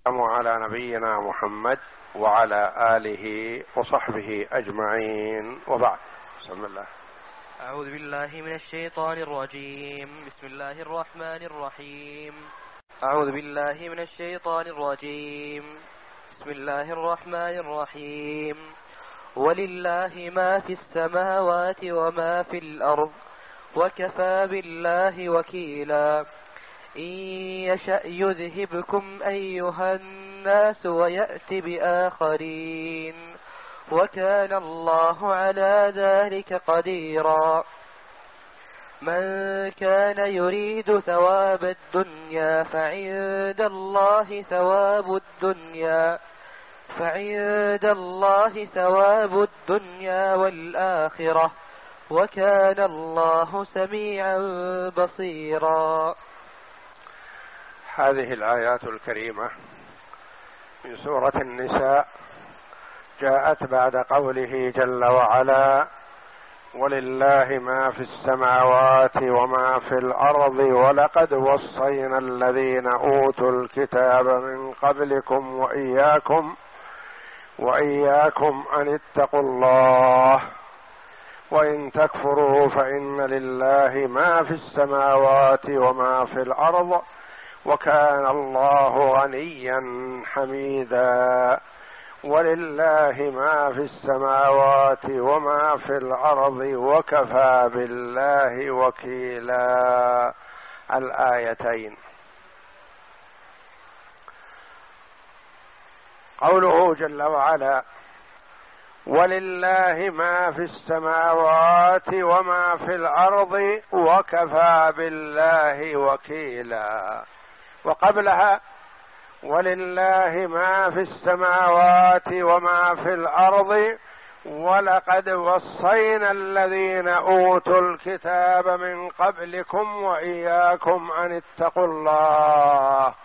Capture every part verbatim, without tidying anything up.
على نبينا محمد وعلى آله وصحبه أجمعين، وبعد. بسم الله. أعوذ بالله من الشيطان الرجيم. بسم الله الرحمن الرحيم. أعوذ بالله من الشيطان الرجيم. بسم الله الرحمن الرحيم. ولله ما في السماوات وما في الأرض وكفى بالله وكيلا. إن يشأ يذهبكم أيها الناس ويأت بآخرين وكان الله على ذلك قديرا. من كان يريد ثواب الدنيا فعند الله ثواب الدنيا فعند الله ثواب الدنيا والآخرة وكان الله سميعا بصيرا. هذه الآيات الكريمة من سورة النساء جاءت بعد قوله جل وعلا: ولله ما في السماوات وما في الأرض ولقد وصينا الذين أوتوا الكتاب من قبلكم وإياكم وإياكم أن اتقوا الله وإن تكفروا فإن لله ما في السماوات وما في الأرض وكان الله غنيا حميدا. ولله ما في السماوات وما في الأرض وكفى بالله وكيلا. الآيتين. قوله جل وعلا: ولله ما في السماوات وما في الأرض وكفى بالله وكيلا، وقبلها: ولله ما في السماوات وما في الأرض ولقد وصينا الذين أوتوا الكتاب من قبلكم وإياكم أن اتقوا الله.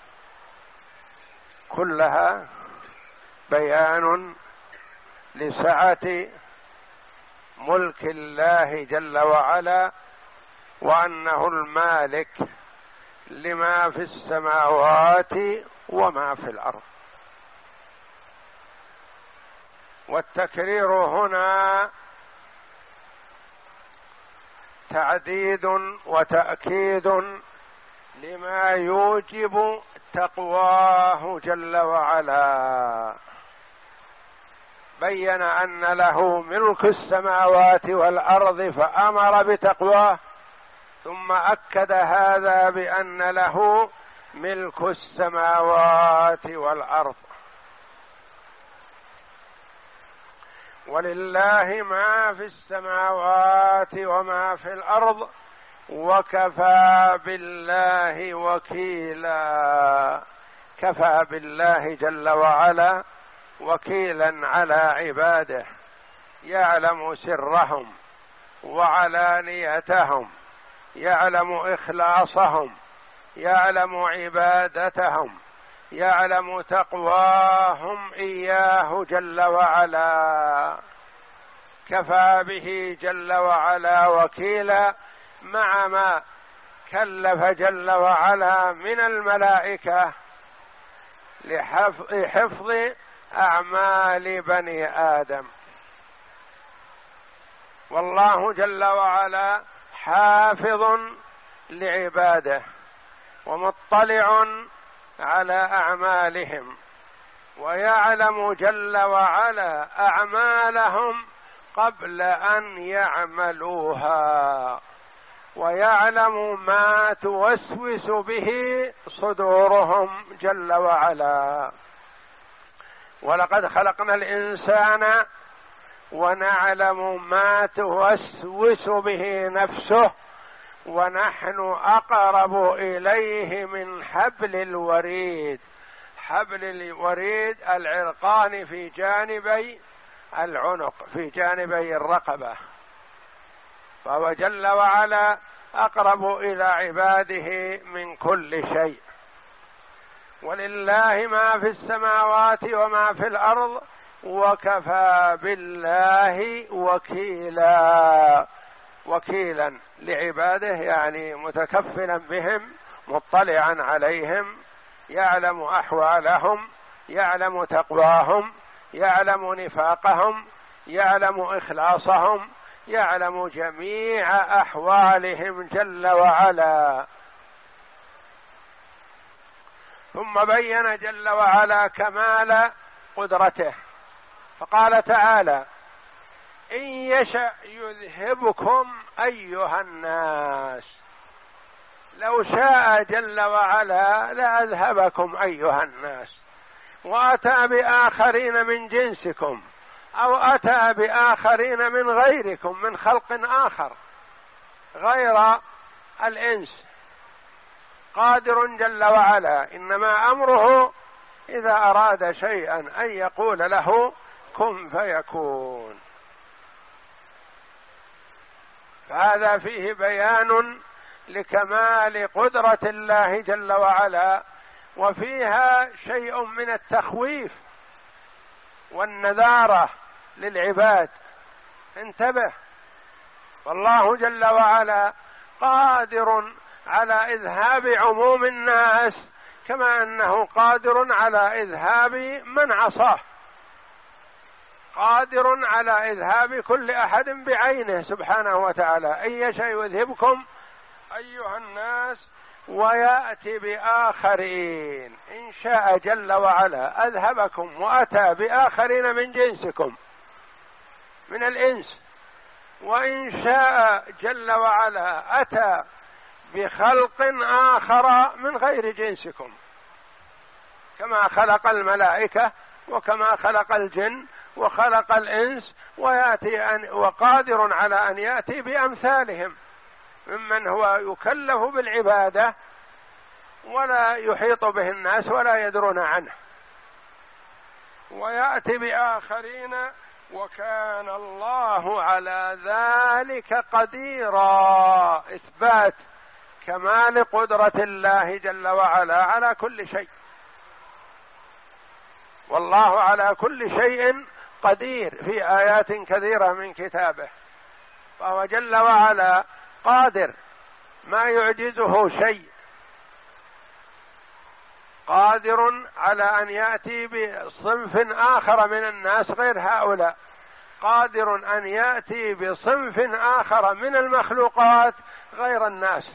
كلها بيان لسعة ملك الله جل وعلا، وأنه المالك لما في السماوات وما في الأرض. والتكرير هنا تعديد وتأكيد لما يوجب تقواه جل وعلا. بين أن له ملك السماوات والأرض فأمر بتقواه، ثم أكد هذا بأن له ملك السماوات والأرض. ولله ما في السماوات وما في الأرض وكفى بالله وكيلا. كفى بالله جل وعلا وكيلا على عباده، يعلم سرهم وعلانيتهم، يعلم إخلاصهم، يعلم عبادتهم، يعلم تقواهم إياه جل وعلا. كفى به جل وعلا وكيلا، مع ما كلف جل وعلا من الملائكة لحفظ أعمال بني آدم. والله جل وعلا حافظ لعباده ومطلع على أعمالهم، ويعلم جل وعلا أعمالهم قبل أن يعملوها، ويعلم ما توسوس به صدورهم جل وعلا. ولقد خلقنا الإنسان ونعلم ما توسوس به نفسه ونحن أقرب إليه من حبل الوريد. حبل الوريد العرقان في جانبي العنق، في جانبي الرقبة. فهو جل وعلا أقرب إلى عباده من كل شيء. ولله ما في السماوات وما في الأرض وكفى بالله وكيلا. وكيلا لعباده يعني متكفلا بهم، مطلعا عليهم، يعلم أحوالهم، يعلم تقواهم، يعلم نفاقهم، يعلم إخلاصهم، يعلم جميع أحوالهم جل وعلا. ثم بين جل وعلا كمال قدرته فقال تعالى: إن يشأ يذهبكم أيها الناس. لو شاء جل وعلا لأذهبكم أيها الناس وأتى بآخرين من جنسكم أو أتى بآخرين من غيركم من خلق آخر غير الإنس. قادر جل وعلا، إنما أمره إذا أراد شيئا أن يقول له كن فيكون. فهذا فيه بيان لكمال قدرة الله جل وعلا، وفيها شيء من التخويف والنذارة للعباد. انتبه، والله جل وعلا قادر على إذهاب عموم الناس كما أنه قادر على إذهاب من عصاه، قادر على إذهاب كل أحد بعينه سبحانه وتعالى. إن يشأ يذهبكم أيها الناس ويأتي بآخرين. إن شاء جل وعلا أذهبكم وأتى بآخرين من جنسكم من الإنس، وإن شاء جل وعلا أتى بخلق آخر من غير جنسكم، كما خلق الملائكة وكما خلق الجن وخلق الإنس، ويأتي أن وقادر على أن يأتي بأمثالهم ممن هو يكلف بالعبادة ولا يحيط به الناس ولا يدرون عنه، ويأتي بآخرين، وكان الله على ذلك قديرا. إثبات كمال قدرة الله جل وعلا على كل شيء، والله على كل شيء قدير في آيات كثيرة من كتابه. فهو جل وعلا قادر، ما يعجزه شيء، قادر على أن يأتي بصنف آخر من الناس غير هؤلاء، قادر أن يأتي بصنف آخر من المخلوقات غير الناس،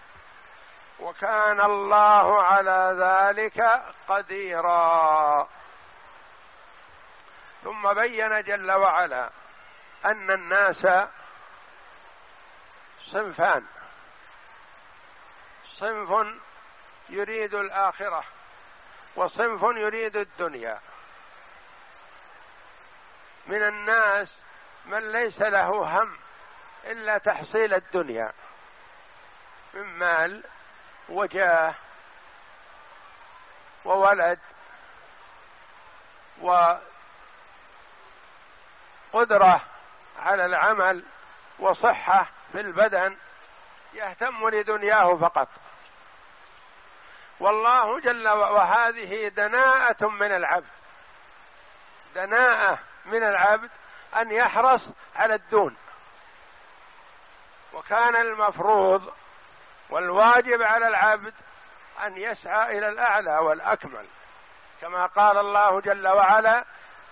وكان الله على ذلك قديرا. ثم بين جل وعلا أن الناس صنفان: صنف يريد الآخرة وصنف يريد الدنيا. من الناس من ليس له هم إلا تحصيل الدنيا من مال وجاه وولد وقدرة على العمل وصحة في البدن، يهتم لدنياه فقط. والله جل وعلا، وهذه دناءة من العبد، دناءة من العبد أن يحرص على الدون. وكان المفروض والواجب على العبد أن يسعى إلى الأعلى والأكمل، كما قال الله جل وعلا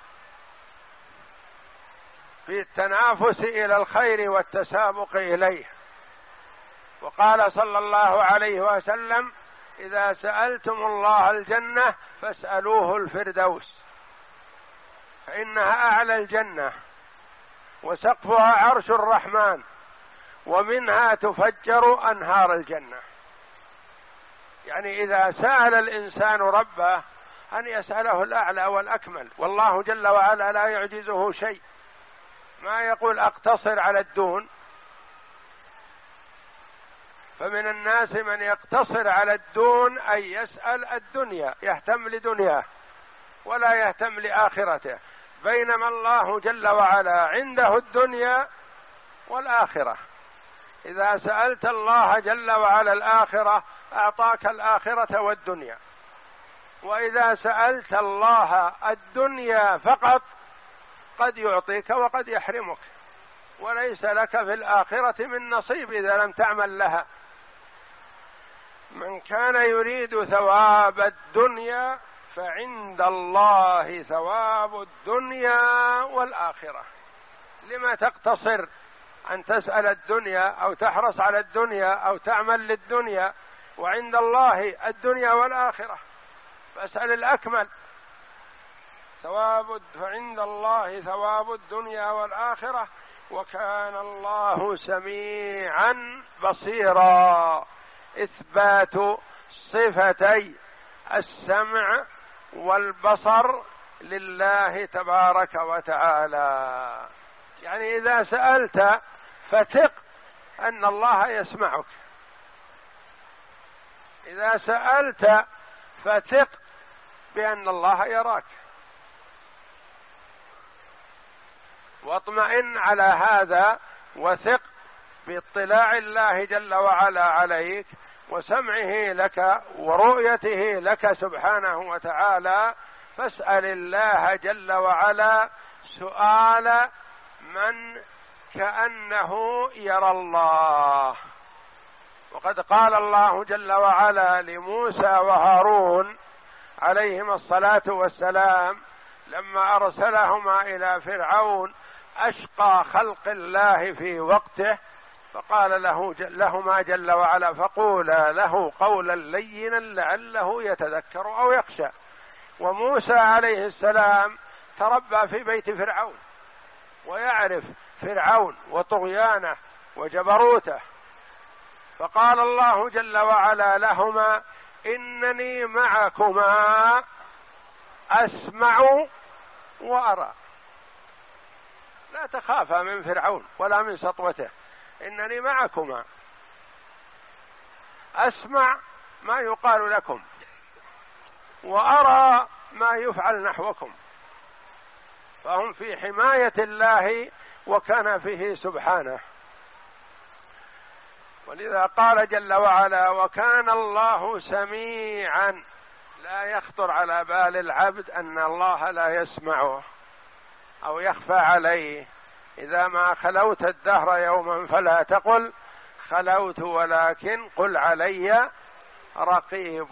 في التنافس إلى الخير والتسابق إليه. وقال صلى الله عليه وسلم: إذا سألتم الله الجنة فاسألوه الفردوس، فإنها أعلى الجنة وسقفها عرش الرحمن ومنها تفجر أنهار الجنة. يعني إذا سأل الإنسان ربه أن يسأله الأعلى والأكمل، والله جل وعلا لا يعجزه شيء، ما يقول أقتصر على الدون. فمن الناس من يقتصر على الدون أن يسأل الدنيا، يهتم لدنياه ولا يهتم لآخرته، بينما الله جل وعلا عنده الدنيا والآخرة. إذا سألت الله جل وعلا الآخرة أعطاك الآخرة والدنيا، وإذا سألت الله الدنيا فقط قد يعطيك وقد يحرمك، وليس لك في الآخرة من نصيب إذا لم تعمل لها. من كان يريد ثواب الدنيا فعند الله ثواب الدنيا والآخرة. لما تقتصر أن تسأل الدنيا أو تحرص على الدنيا أو تعمل للدنيا، وعند الله الدنيا والآخرة، فاسأل الأكمل. ثواب فعند الله ثواب الدنيا والآخرة وكان الله سميعا بصيرا. إثبات صفتي السمع والبصر لله تبارك وتعالى، يعني إذا سألت فثق أن الله يسمعك، إذا سألت فثق بأن الله يراك، واطمئن على هذا وثق باطلاع الله جل وعلا عليك وسمعه لك ورؤيته لك سبحانه وتعالى. فاسأل الله جل وعلا سؤال من كأنه يرى الله. وقد قال الله جل وعلا لموسى وهارون عليهما الصلاة والسلام لما أرسلهما إلى فرعون أشقى خلق الله في وقته، فقال له لهما جل وعلا فقولا له قولا لينا لعله يتذكر أو يخشى. وموسى عليه السلام تربى في بيت فرعون ويعرف فرعون وطغيانه وجبروته، فقال الله جل وعلا لهما إنني معكما أسمع وأرى. لا تخافا من فرعون ولا من سطوته، إنني معكما أسمع ما يقال لكم وأرى ما يفعل نحوكم. فهم في حماية الله وكنفه سبحانه. ولذا قال جل وعلا وكان الله سميعا. لا يخطر على بال العبد أن الله لا يسمعه أو يخفى عليه. إذا ما خلوت الدهر يوما فلا تقل خلوت ولكن قل علي رقيب.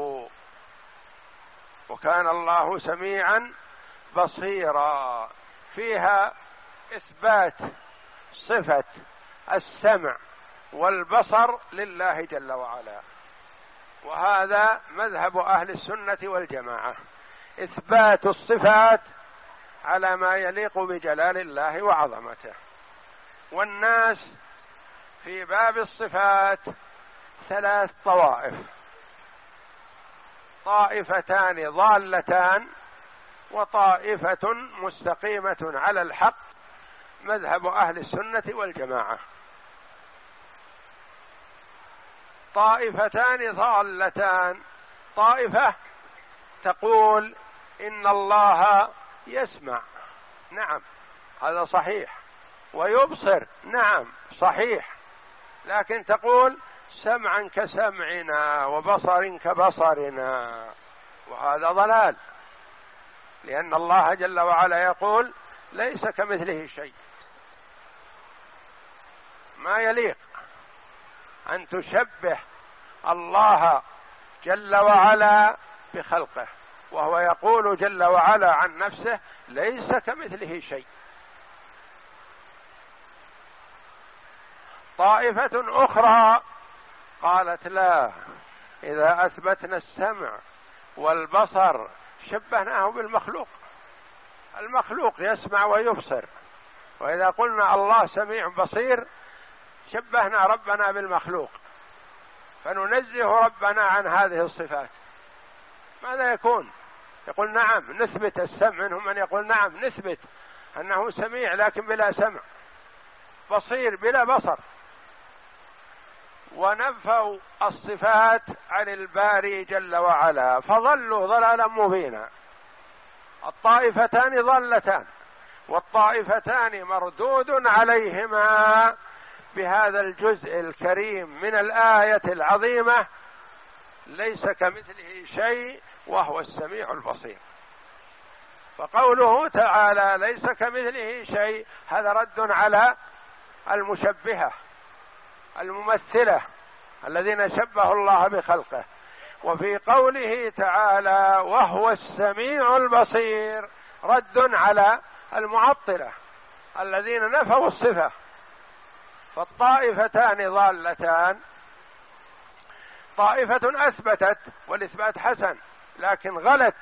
وكان الله سميعا بصيرا. فيها إثبات صفة السمع والبصر لله جل وعلا، وهذا مذهب أهل السنة والجماعة، إثبات الصفات على ما يليق بجلال الله وعظمته. والناس في باب الصفات ثلاث طوائف: طائفتان ضالتان وطائفة مستقيمة على الحق، مذهب أهل السنة والجماعة. طائفتان ضالتان: طائفة تقول إن الله يسمع، نعم هذا صحيح، ويبصر، نعم صحيح، لكن تقول سمعا كسمعنا وبصر كبصرنا، وهذا ضلال، لأن الله جل وعلا يقول ليس كمثله شيء. ما يليق أن تشبه الله جل وعلا بخلقه، وهو يقول جل وعلا عن نفسه ليس كمثله شيء. طائفة أخرى قالت لا، إذا أثبتنا السمع والبصر شبهناه بالمخلوق، المخلوق يسمع ويبصر، وإذا قلنا الله سميع بصير شبهنا ربنا بالمخلوق، فننزه ربنا عن هذه الصفات. ماذا يكون؟ يقول نعم نثبت السمع، منهم من يقول نعم نثبت أنه سميع لكن بلا سمع، بصير بلا بصر، ونفوا الصفات عن الباري جل وعلا، فضلوا ضلالا مبينا. الطائفتان ضلتان، والطائفتان مردود عليهما بهذا الجزء الكريم من الآية العظيمة: ليس كمثله شيء وهو السميع البصير. فقوله تعالى ليس كمثله شيء هذا رد على المشبهة الممثلة الذين شبهوا الله بخلقه. وفي قوله تعالى وهو السميع البصير رد على المعطلة الذين نفوا الصفة. فالطائفتان ضالتان، طائفة أثبتت والإثبات حسن لكن غلت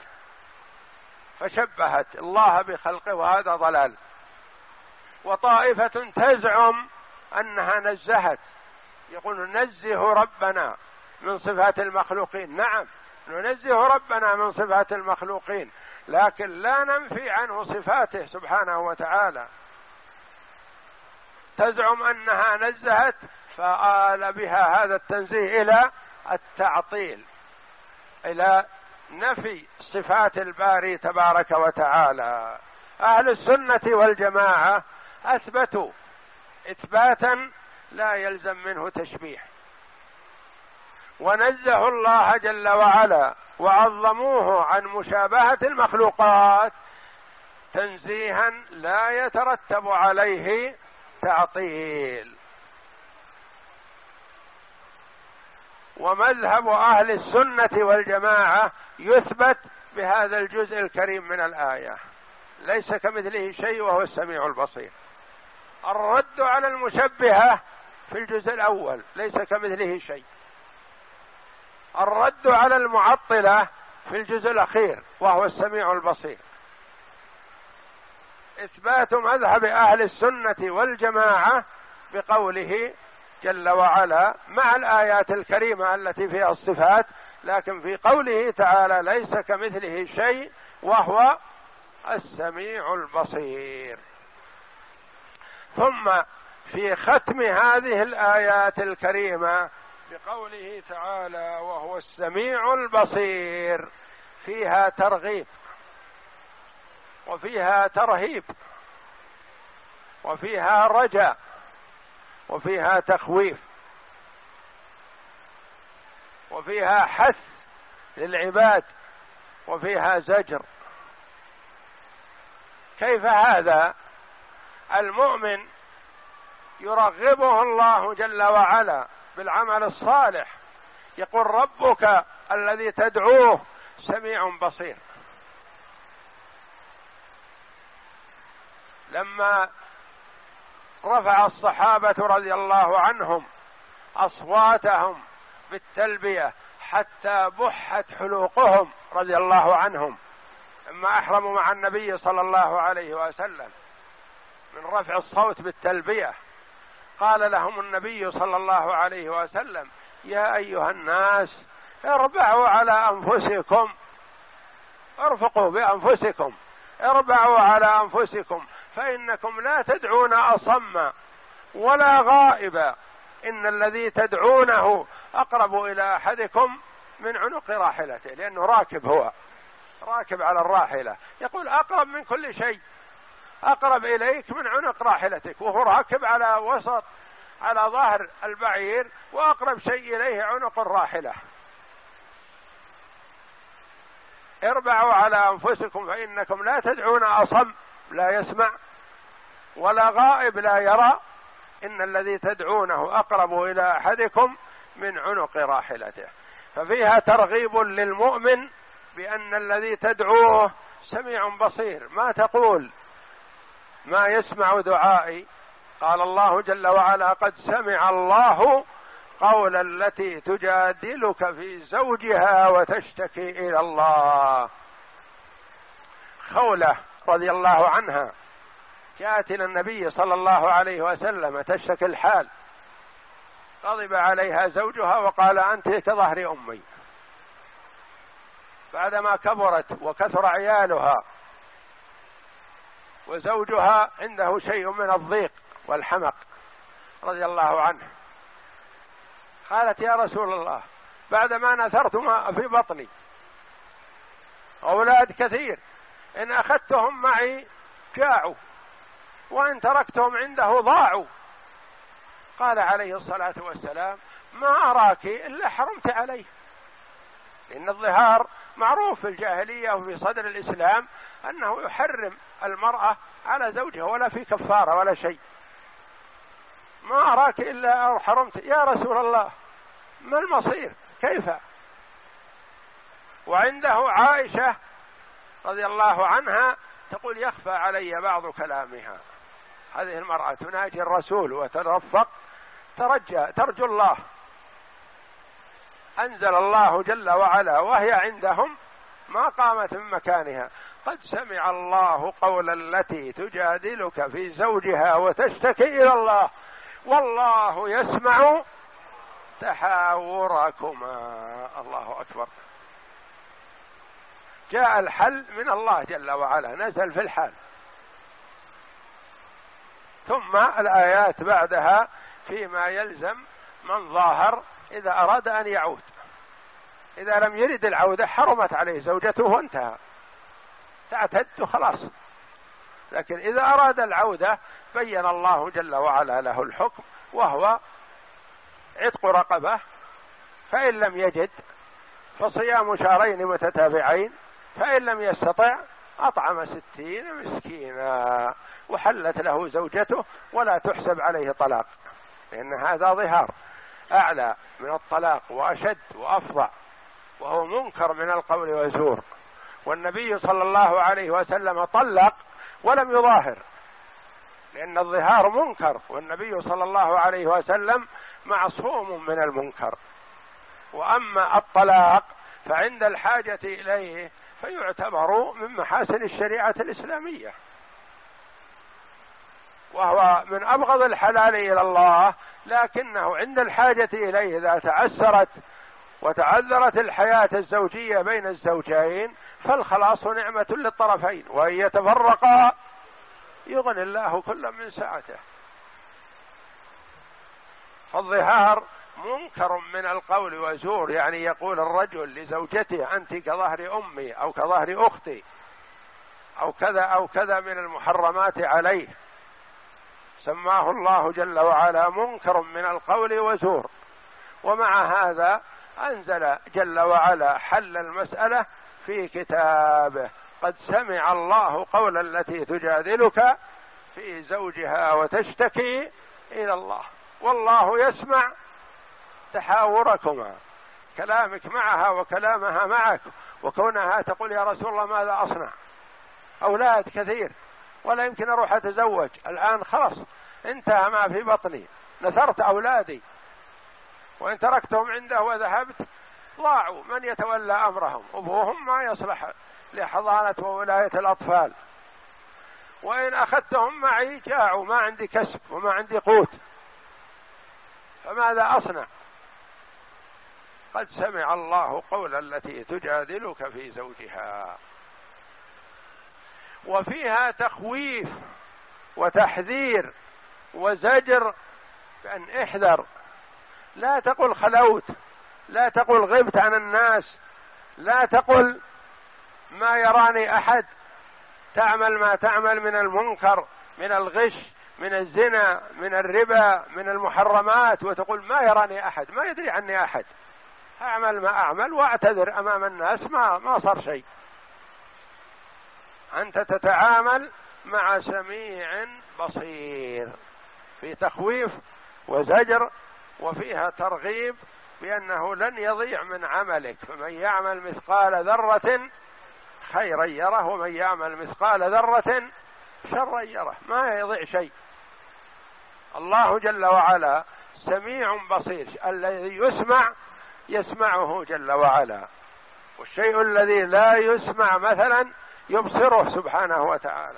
فشبهت الله بخلقه وهذا ضلال، وطائفة تزعم أنها نزهت، يقول ننزه ربنا من صفات المخلوقين. نعم ننزه ربنا من صفات المخلوقين لكن لا ننفي عنه صفاته سبحانه وتعالى. تزعم أنها نزهت فآل بها هذا التنزيه إلى التعطيل، إلى نفي صفات الباري تبارك وتعالى. أهل السنة والجماعة أثبتوا إثباتا لا يلزم منه تشبيه، ونزهوا الله جل وعلا وعظموه عن مشابهة المخلوقات تنزيها لا يترتب عليه تعطيل. ومذهب أهل السنة والجماعة يثبت بهذا الجزء الكريم من الآية ليس كمثله شيء وهو السميع البصير. الرد على المشبهة في الجزء الأول ليس كمثله شيء، الرد على المعطلة في الجزء الأخير وهو السميع البصير. إثبات مذهب أهل السنة والجماعة بقوله جل وعلا مع الآيات الكريمة التي فيها الصفات، لكن في قوله تعالى ليس كمثله شيء وهو السميع البصير. ثم في ختم هذه الآيات الكريمة بقوله تعالى وهو السميع البصير فيها ترغيب وفيها ترهيب وفيها رجاء وفيها تخويف وفيها حث للعباد وفيها زجر. كيف هذا؟ المؤمن يرغبه الله جل وعلا بالعمل الصالح، يقول ربك الذي تدعوه سميع بصير. لما رفع الصحابة رضي الله عنهم أصواتهم بالتلبية حتى بحت حلوقهم رضي الله عنهم لما أحرموا مع النبي صلى الله عليه وسلم من رفع الصوت بالتلبية، قال لهم النبي صلى الله عليه وسلم يا أيها الناس اربعوا على أنفسكم، ارفقوا بأنفسكم، اربعوا على أنفسكم فإنكم لا تدعون أصم ولا غائبا، إن الذي تدعونه أقرب إلى أحدكم من عنق راحلته، لأنه راكب، هو راكب على الراحلة، يقول أقرب من كل شيء، أقرب إليك من عنق راحلتك، وهو راكب على وسط على ظهر البعير وأقرب شيء إليه عنق الراحلة. اربعوا على أنفسكم فإنكم لا تدعون أصم لا يسمع ولا غائب لا يرى، إن الذي تدعونه أقرب إلى أحدكم من عنق راحلته. ففيها ترغيب للمؤمن بأن الذي تدعوه سميع بصير. ما تقول ما يسمع دعائي؟ قال الله جل وعلا قد سمع الله قول التي تجادلك في زوجها وتشتكي إلى الله. خولة رضي الله عنها جاءت إلى النبي صلى الله عليه وسلم تشتكي الحال، غضب عليها زوجها وقال أنت كظهر أمي، بعدما كبرت وكثر عيالها وزوجها عنده شيء من الضيق والحمق رضي الله عنه، قالت يا رسول الله بعدما نثرت ما في بطني أولاد كثير، إن أخذتهم معي جاعوا وإن تركتهم عنده ضاعوا. قال عليه الصلاة والسلام ما أراك إلا حرمت عليه، إن الظهار معروف في الجاهلية وفي صدر الإسلام أنه يحرم المرأة على زوجها ولا في كفارة ولا شيء. ما أراك إلا حرمت يا رسول الله، ما المصير؟ كيف؟ وعنده عائشة رضي الله عنها تقول يخفى علي بعض كلامها. هذه المرأة تناجي الرسول وترفق، ترجى ترجو الله، أنزل الله جل وعلا وهي عندهم ما قامت من مكانها: قد سمع الله قول التي تجادلك في زوجها وتشتكي إلى الله والله يسمع تحاوركما. الله أكبر. جاء الحل من الله جل وعلا، نزل في الحال. ثم الآيات بعدها فيما يلزم من ظاهر إذا أراد أن يعود. إذا لم يرد العودة حرمت عليه زوجته وانتهى، تعتد خلاص. لكن إذا أراد العودة بين الله جل وعلا له الحكم، وهو عتق رقبة، فإن لم يجد فصيام شهرين متتابعين، فإن لم يستطع أطعم ستين مسكينا، وحلت له زوجته ولا تحسب عليه طلاق، لأن هذا ظهار أعلى من الطلاق وأشد وأفظع، وهو منكر من القول وزور. والنبي صلى الله عليه وسلم طلق ولم يظاهر، لأن الظهار منكر، والنبي صلى الله عليه وسلم معصوم من المنكر. وأما الطلاق فعند الحاجة إليه فيعتبر من محاسن الشريعة الإسلامية، وهو من أبغض الحلال إلى الله، لكنه عند الحاجة إليه إذا تعسرت وتعذرت الحياة الزوجية بين الزوجين فالخلاص نعمة للطرفين، وإن يتفرقا يغني الله كل من سعته. فالظهار منكر من القول وزور، يعني يقول الرجل لزوجته أنت كظهر أمي أو كظهر أختي أو كذا أو كذا من المحرمات عليه، سماه الله جل وعلا منكر من القول وزور. ومع هذا أنزل جل وعلا حل المسألة في كتابه: قد سمع الله قول التي تجادلك في زوجها وتشتكي إلى الله والله يسمع تحاوركما، كلامك معها وكلامها معك، وكونها تقول يا رسول الله ماذا أصنع؟ أولاد كثير ولا يمكن أروح أتزوج الآن، خلاص انتهى ما في بطني، نثرت أولادي، وإن تركتهم عنده وذهبت ضاعوا، من يتولى أمرهم؟ أبوهم ما يصلح لحضانة وولاية الأطفال، وإن أخذتهم معي جاعوا، ما عندي كسب وما عندي قوت، فماذا أصنع؟ قد سمع الله قول التي تجادلك في زوجها. وفيها تخويف وتحذير وزجر بأن احذر، لا تقل خلوت، لا تقل غبت عن الناس، لا تقل ما يراني أحد، تعمل ما تعمل من المنكر، من الغش، من الزنا، من الربا، من المحرمات، وتقول ما يراني أحد، ما يدري عني أحد، أعمل ما أعمل وأعتذر أمام الناس، ما ما صار شيء. أنت تتعامل مع سميع بصير، في تخويف وزجر، وفيها ترغيب بأنه لن يضيع من عملك، فمن يعمل مثقال ذرة خيرا يره ومن يعمل مثقال ذرة شرا يره، ما يضيع شيء. الله جل وعلا سميع بصير، الذي يسمع يسمعه جل وعلا، والشيء الذي لا يسمع مثلا يبصره سبحانه وتعالى.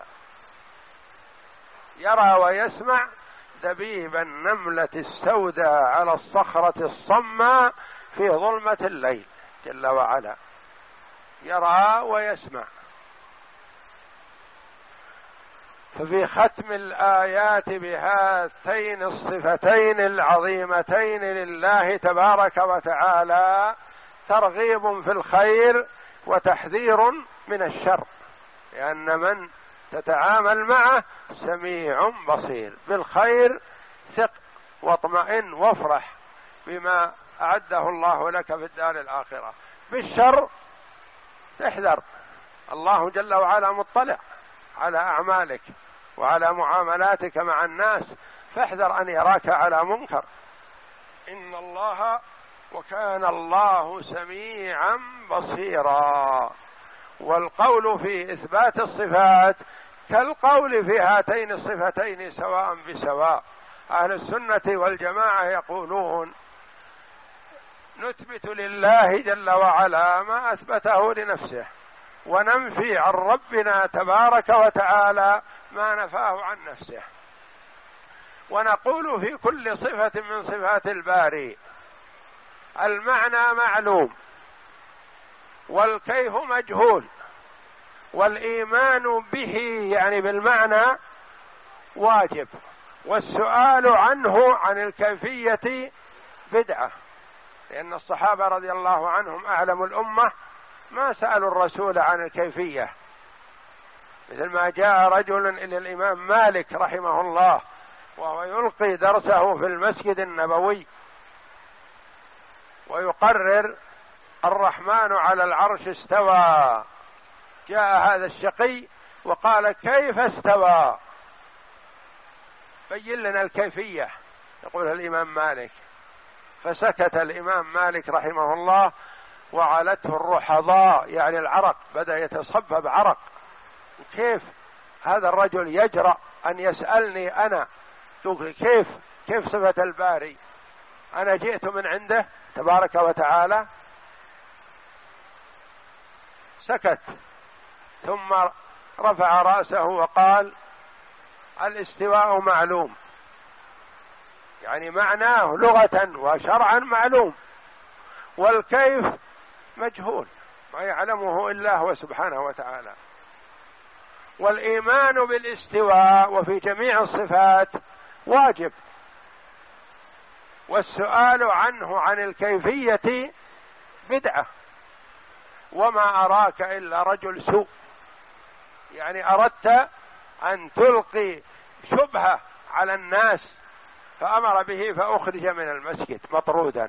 يرى ويسمع دبيب النملة السوداء على الصخرة الصماء في ظلمة الليل جل وعلا، يرى ويسمع. ففي ختم الآيات بهاتين الصفتين العظيمتين لله تبارك وتعالى ترغيب في الخير وتحذير من الشر، لأن من تتعامل معه سميع بصير. بالخير ثق واطمئن وافرح بما أعده الله لك في الدار الآخرة، بالشر احذر، الله جل وعلا مطلع على أعمالك وعلى معاملاتك مع الناس، فاحذر أن يراك على منكر. إن الله وكان الله سميعا بصيرا. والقول في إثبات الصفات كالقول في هاتين الصفتين سواء بسواء. أهل السنة والجماعة يقولون نثبت لله جل وعلا ما أثبته لنفسه، وننفي عن ربنا تبارك وتعالى ما نفاه عن نفسه. ونقول في كل صفة من صفات الباري المعنى معلوم، والكيف مجهول، والإيمان به يعني بالمعنى واجب، والسؤال عنه عن الكيفية بدعة، لأن الصحابة رضي الله عنهم أعلم الأمة ما سألوا الرسول عن الكيفية، مثل ما جاء رجل إلى الإمام مالك رحمه الله وهو يلقي درسه في المسجد النبوي ويقرر الرحمن على العرش استوى، جاء هذا الشقي وقال كيف استوى؟ بين لنا الكيفية، يقول الإمام مالك. فسكت الإمام مالك رحمه الله وعلته الرحضاء يعني العرق، بدأ يتصبب عرق. كيف هذا الرجل يجرأ أن يسألني أنا كيف كيف صفة الباري؟ أنا جئت من عنده تبارك وتعالى. سكت ثم رفع رأسه وقال الاستواء معلوم، يعني معناه لغة وشرعا معلوم، والكيف مجهول ما يعلمه إلا هو سبحانه وتعالى. والإيمان بالاستواء وفي جميع الصفات واجب، والسؤال عنه عن الكيفية بدعة. وما أراك إلا رجل سوء، يعني أردت أن تلقي شبهة على الناس فأمر به فأخرج من المسجد مطرودا.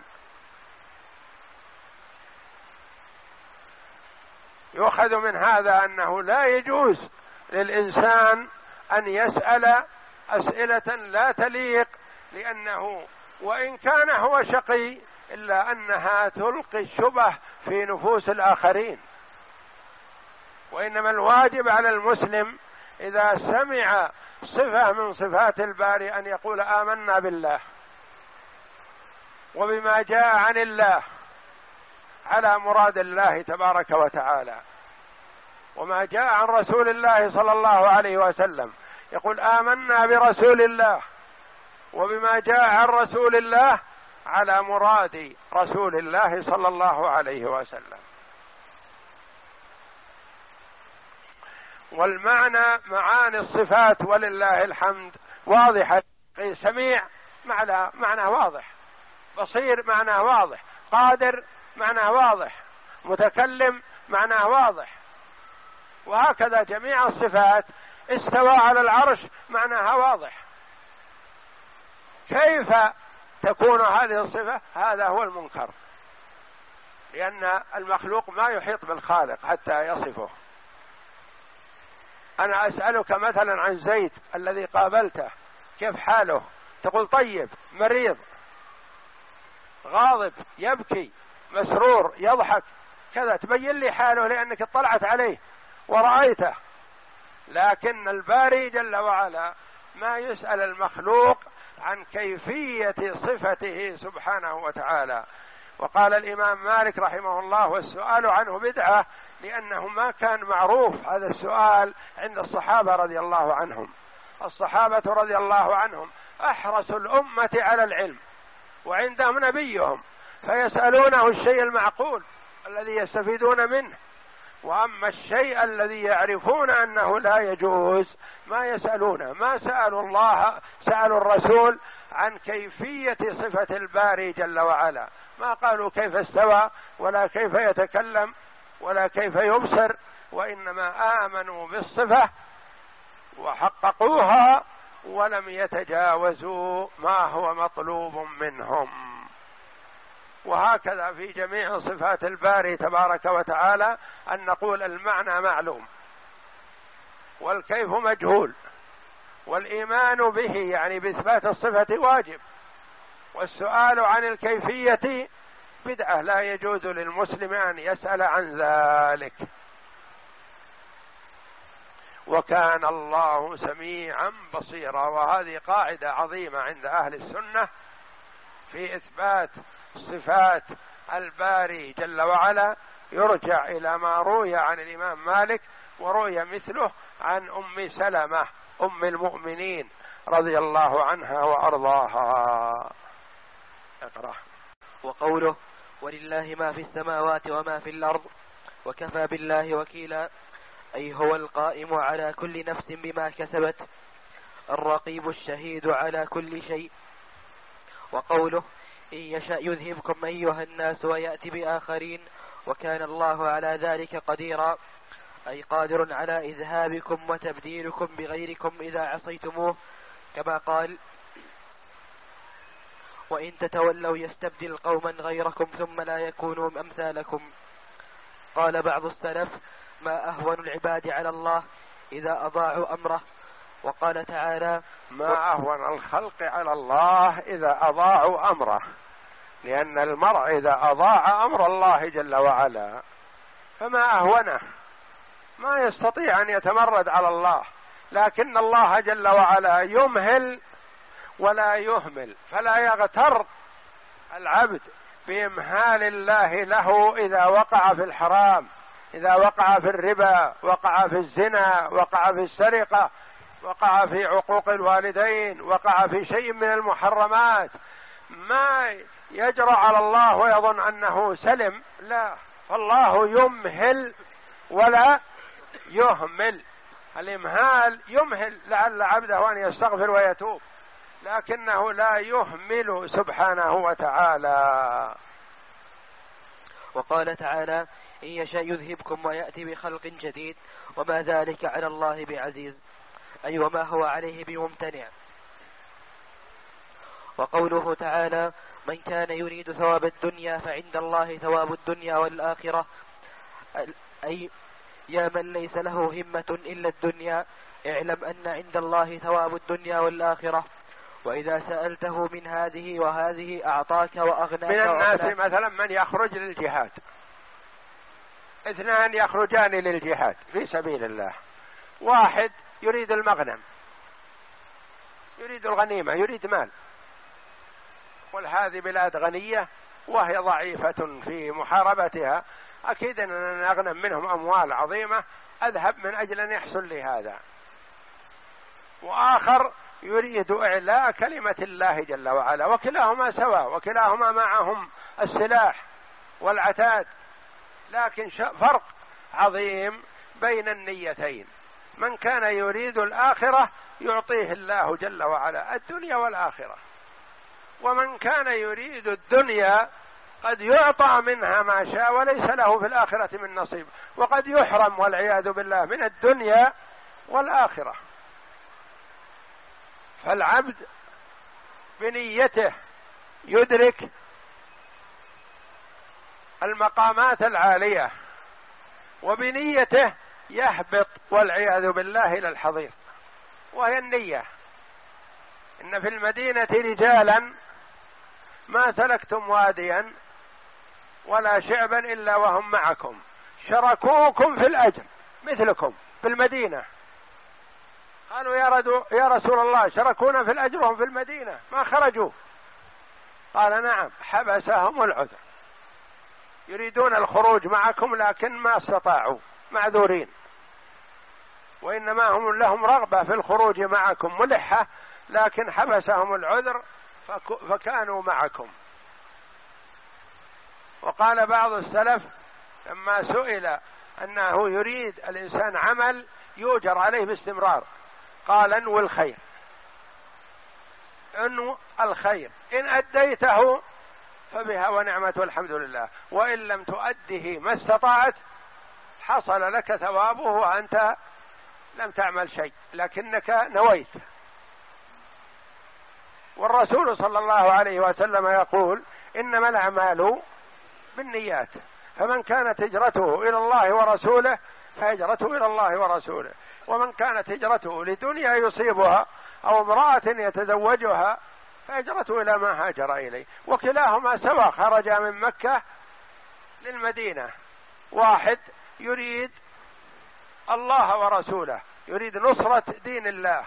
يؤخذ من هذا أنه لا يجوز للإنسان أن يسأل أسئلة لا تليق، لأنه وإن كان هو شقي إلا أنها تلقي الشبه في نفوس الآخرين. وإنما الواجب على المسلم إذا سمع صفة من صفات الباري أن يقول آمنا بالله وبما جاء عن الله على مراد الله تبارك وتعالى، وما جاء عن رسول الله صلى الله عليه وسلم يقول آمنا برسول الله وبما جاء عن رسول الله على مراد رسول الله صلى الله عليه وسلم. والمعنى معاني الصفات ولله الحمد واضحة. سميع معنى معنى واضح، بصير معنى واضح، قادر معنى واضح، متكلم معنى واضح، وهكذا جميع الصفات. استوى على العرش معناها واضح. كيف تكون هذه الصفة؟ هذا هو المنكر، لأن المخلوق ما يحيط بالخالق حتى يصفه. أنا أسألك مثلا عن زيد الذي قابلته كيف حاله؟ تقول طيب، مريض، غاضب، يبكي، مسرور، يضحك، كذا، تبين لي حاله لأنك اطلعت عليه ورأيته. لكن الباري جل وعلا ما يسأل المخلوق عن كيفية صفته سبحانه وتعالى. وقال الإمام مالك رحمه الله والسؤال عنه بدعة، لأنه ما كان معروف هذا السؤال عند الصحابة رضي الله عنهم. الصحابة رضي الله عنهم أحرص الأمة على العلم، وعندهم نبيهم فيسألونه الشيء المعقول الذي يستفيدون منه، وأما الشيء الذي يعرفون أنه لا يجوز ما يسألونه. ما سألوا الله، سألوا الرسول عن كيفية صفة الباري جل وعلا، ما قالوا كيف استوى ولا كيف يتكلم ولا كيف يبصر، وإنما آمنوا بالصفة وحققوها ولم يتجاوزوا ما هو مطلوب منهم. وهكذا في جميع صفات الباري تبارك وتعالى أن نقول المعنى معلوم والكيف مجهول، والإيمان به يعني بإثبات الصفة واجب، والسؤال عن الكيفية بدعة لا يجوز للمسلم أن يسأل عن ذلك. وكان الله سميعا بصيرا. وهذه قاعدة عظيمة عند أهل السنة في إثبات صفات الباري جل وعلا، يرجع إلى ما روي عن الإمام مالك وروي مثله عن أم سلمة أم المؤمنين رضي الله عنها وأرضاها. اقرأ. وقوله ولله ما في السماوات وما في الأرض وكفى بالله وكيلا، أي هو القائم على كل نفس بما كسبت، الرقيب الشهيد على كل شيء. وقوله إن يشأ يذهبكم أيها الناس ويأتي بآخرين وكان الله على ذلك قديرا، أي قادر على إذهابكم وتبديلكم بغيركم إذا عصيتموه، كما قال وإن تتولوا يستبدل قوما غيركم ثم لا يكونوا أمثالكم. قال بعض السلف ما أهون العباد على الله إذا أضاعوا أمره. وقال تعالى ما أهون الخلق على الله إذا أضاعوا أمره، لأن المرء إذا أضاع أمر الله جل وعلا فما أهونه، ما يستطيع أن يتمرد على الله، لكن الله جل وعلا يمهل ولا يهمل، فلا يغتر العبد بإمهال الله له إذا وقع في الحرام، إذا وقع في الربا، وقع في الزنا، وقع في السرقة، وقع في عقوق الوالدين، وقع في شيء من المحرمات، ما يجرى على الله ويظن أنه سلم، لا، فالله يمهل ولا يهمل. الإمهال يمهل لعل عبده أن يستغفر ويتوب، لكنه لا يهمل سبحانه وتعالى. وقال تعالى إن يشاء يذهبكم ويأتي بخلق جديد وما ذلك على الله بعزيز، أي وما هو عليه بممتنع. وقوله تعالى من كان يريد ثواب الدنيا فعند الله ثواب الدنيا والآخرة، أي يا من ليس له همة إلا الدنيا اعلم أن عند الله ثواب الدنيا والآخرة، وإذا سألته من هذه وهذه أعطاك وأغناك. من الناس مثلا من يخرج للجهاد، اثنان يخرجان للجهاد في سبيل الله، واحد يريد المغنم، يريد الغنيمة، يريد مال، قل هذه بلاد غنية وهي ضعيفة في محاربتها، أكيد أن أغنم منهم أموال عظيمة، أذهب من أجل أن يحصل لي هذا. وآخر يريد إعلاء كلمة الله جل وعلا، وكلاهما سواء، وكلاهما معهم السلاح والعتاد، لكن فرق عظيم بين النيتين. من كان يريد الآخرة يعطيه الله جل وعلا الدنيا والآخرة، ومن كان يريد الدنيا قد يعطى منها ما شاء وليس له في الآخرة من نصيب، وقد يحرم والعياذ بالله من الدنيا والآخرة. فالعبد بنيته يدرك المقامات العالية، وبنيته يهبط والعياذ بالله إلى الحضيض، وهي النية. إن في المدينة رجالا ما سلكتم واديا ولا شعبا إلا وهم معكم شركوكم في الأجر مثلكم في المدينة. قالوا يا, يا رسول الله شركونا في الأجر وهم في المدينة ما خرجوا. قال نعم حبسهم العذر، يريدون الخروج معكم لكن ما استطاعوا، معذورين، وإنما هم لهم رغبة في الخروج معكم ملحة، لكن حبسهم العذر فكانوا معكم. وقال بعض السلف لما سئل أنه يريد الإنسان عمل يؤجر عليه باستمرار، قال انو الخير، انو الخير، إن أديته فبها ونعمة والحمد لله، وإن لم تؤده ما استطاعت حصل لك ثوابه وأنت لم تعمل شيء لكنك نويت. والرسول صلى الله عليه وسلم يقول إنما الأعمال بالنيات، فمن كانت هجرته إلى الله ورسوله فهجرته إلى الله ورسوله، ومن كانت هجرته لدنيا يصيبها أو امرأة يتزوجها فهجرته إلى ما هاجر إليه، وكلاهما سوا خرج من مكة للمدينة. واحد يريد الله ورسوله، يريد نصرة دين الله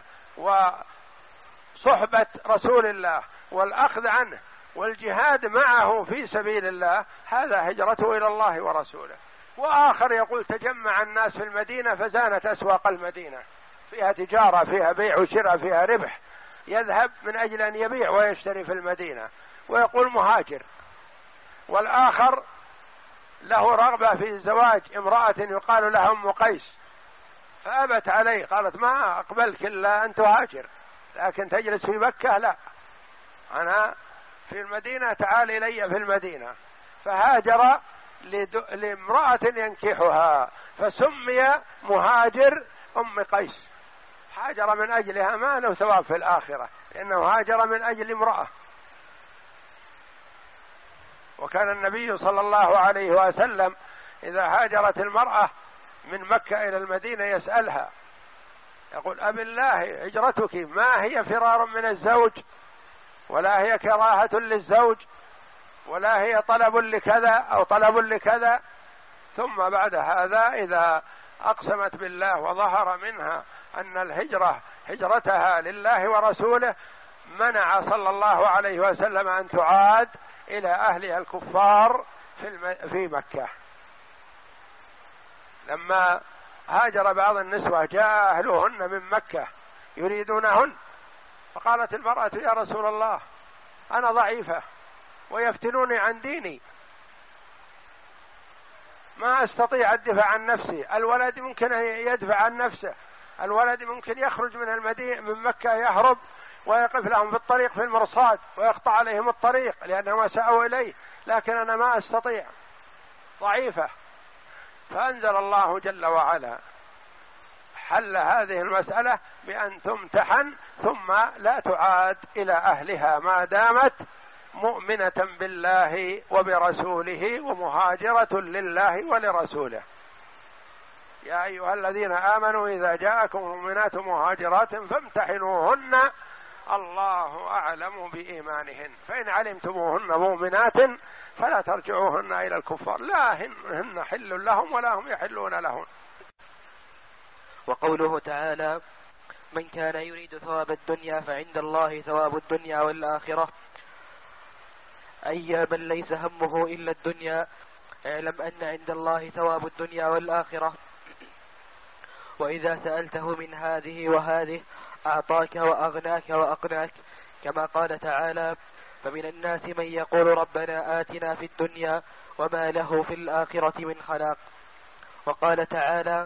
وصحبة رسول الله والأخذ عنه والجهاد معه في سبيل الله، هذا هجرته إلى الله ورسوله. وآخر يقول تجمع الناس في المدينة فزانت أسواق المدينة، فيها تجارة، فيها بيع وشراء، فيها ربح، يذهب من أجل أن يبيع ويشتري في المدينة ويقول مهاجر. والآخر له رغبة في زواج امرأة يقال لها أم قيس فأبت عليه، قالت ما أقبلك إلا أن تهاجر، لكن تجلس في مكة لا، أنا في المدينة، تعال إلي في المدينة. فهاجر لامرأة ينكحها فسمي مهاجر أم قيس، هاجر من أجلها ما له ثواب في الآخرة، لأنه هاجر من أجل امرأة. وكان النبي صلى الله عليه وسلم إذا هاجرت المرأة من مكة إلى المدينة يسألها يقول أب الله هجرتك ما هي فرار من الزوج، ولا هي كراهة للزوج، ولا هي طلب لكذا أو طلب لكذا. ثم بعد هذا إذا أقسمت بالله وظهر منها أن الهجرة هجرتها لله ورسوله منع صلى الله عليه وسلم أن تعاد إلى أهلها الكفار في, الم... في مكة. لما هاجر بعض النسوة جاء أهلهن من مكة يريدونهن، فقالت المرأة يا رسول الله أنا ضعيفة ويفتنوني عن ديني، ما أستطيع الدفاع عن نفسي، الولد ممكن يدفع عن نفسه، الولد ممكن يخرج من المدينة من مكة يهرب ويقف لهم في الطريق في المرصاد ويقطع عليهم الطريق لأنهم سأوا إليه، لكن أنا ما أستطيع، ضعيفة. فأنزل الله جل وعلا حل هذه المسألة بأن تمتحن ثم لا تعاد إلى أهلها ما دامت مؤمنة بالله وبرسوله ومهاجرة لله ولرسوله. يا أيها الذين آمنوا إذا جاءكم مؤمنات مهاجرات فامتحنوهن الله أعلم بإيمانهن فإن علمتموهن مؤمنات فلا ترجعوهن إلى الكفار لا هن حل لهم ولا هم يحلون لهن. وقوله تعالى من كان يريد ثواب الدنيا فعند الله ثواب الدنيا والآخرة، أي من ليس همه إلا الدنيا اعلم أن عند الله ثواب الدنيا والآخرة، وإذا سألته من هذه وهذه أعطاك وأغناك وأقناك، كما قال تعالى فمن الناس من يقول ربنا آتنا في الدنيا وما له في الآخرة من خلاق. وقال تعالى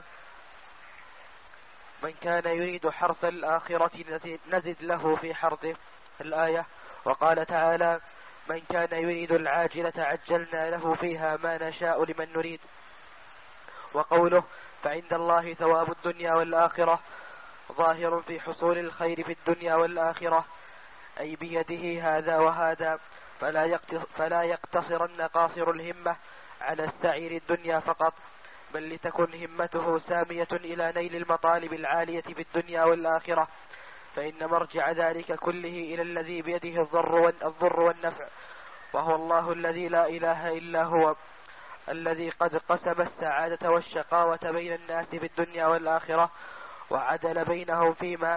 من كان يريد حرث الآخرة نزد له في حرثه الآية. وقال تعالى من كان يريد العاجلة عجلنا له فيها ما نشاء لمن نريد. وقوله فعند الله ثواب الدنيا والآخرة ظاهر في حصول الخير في الدنيا والآخرة، أي بيده هذا وهذا، فلا يقتصرن قاصر الهمة على السعي للدنيا فقط، بل لتكن همته سامية إلى نيل المطالب العالية في الدنيا والآخرة، فإن مرجع ذلك كله إلى الذي بيده الضر والنفع، وهو الله الذي لا إله إلا هو، الذي قد قسم السعادة والشقاوة بين الناس في الدنيا والآخرة، وعدل بينهم فيما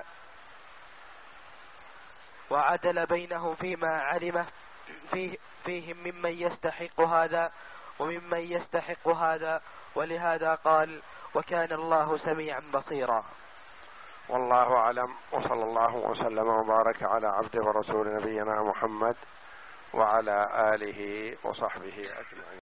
وعدل بينهم فيما علمه فيه فيهم ممن يستحق هذا وممن يستحق هذا، ولهذا قال وكان الله سميعا بصيرا. والله أعلم، وصلى الله وسلم وبارك على عبده ورسول نبينا محمد وعلى آله وصحبه أجمعين.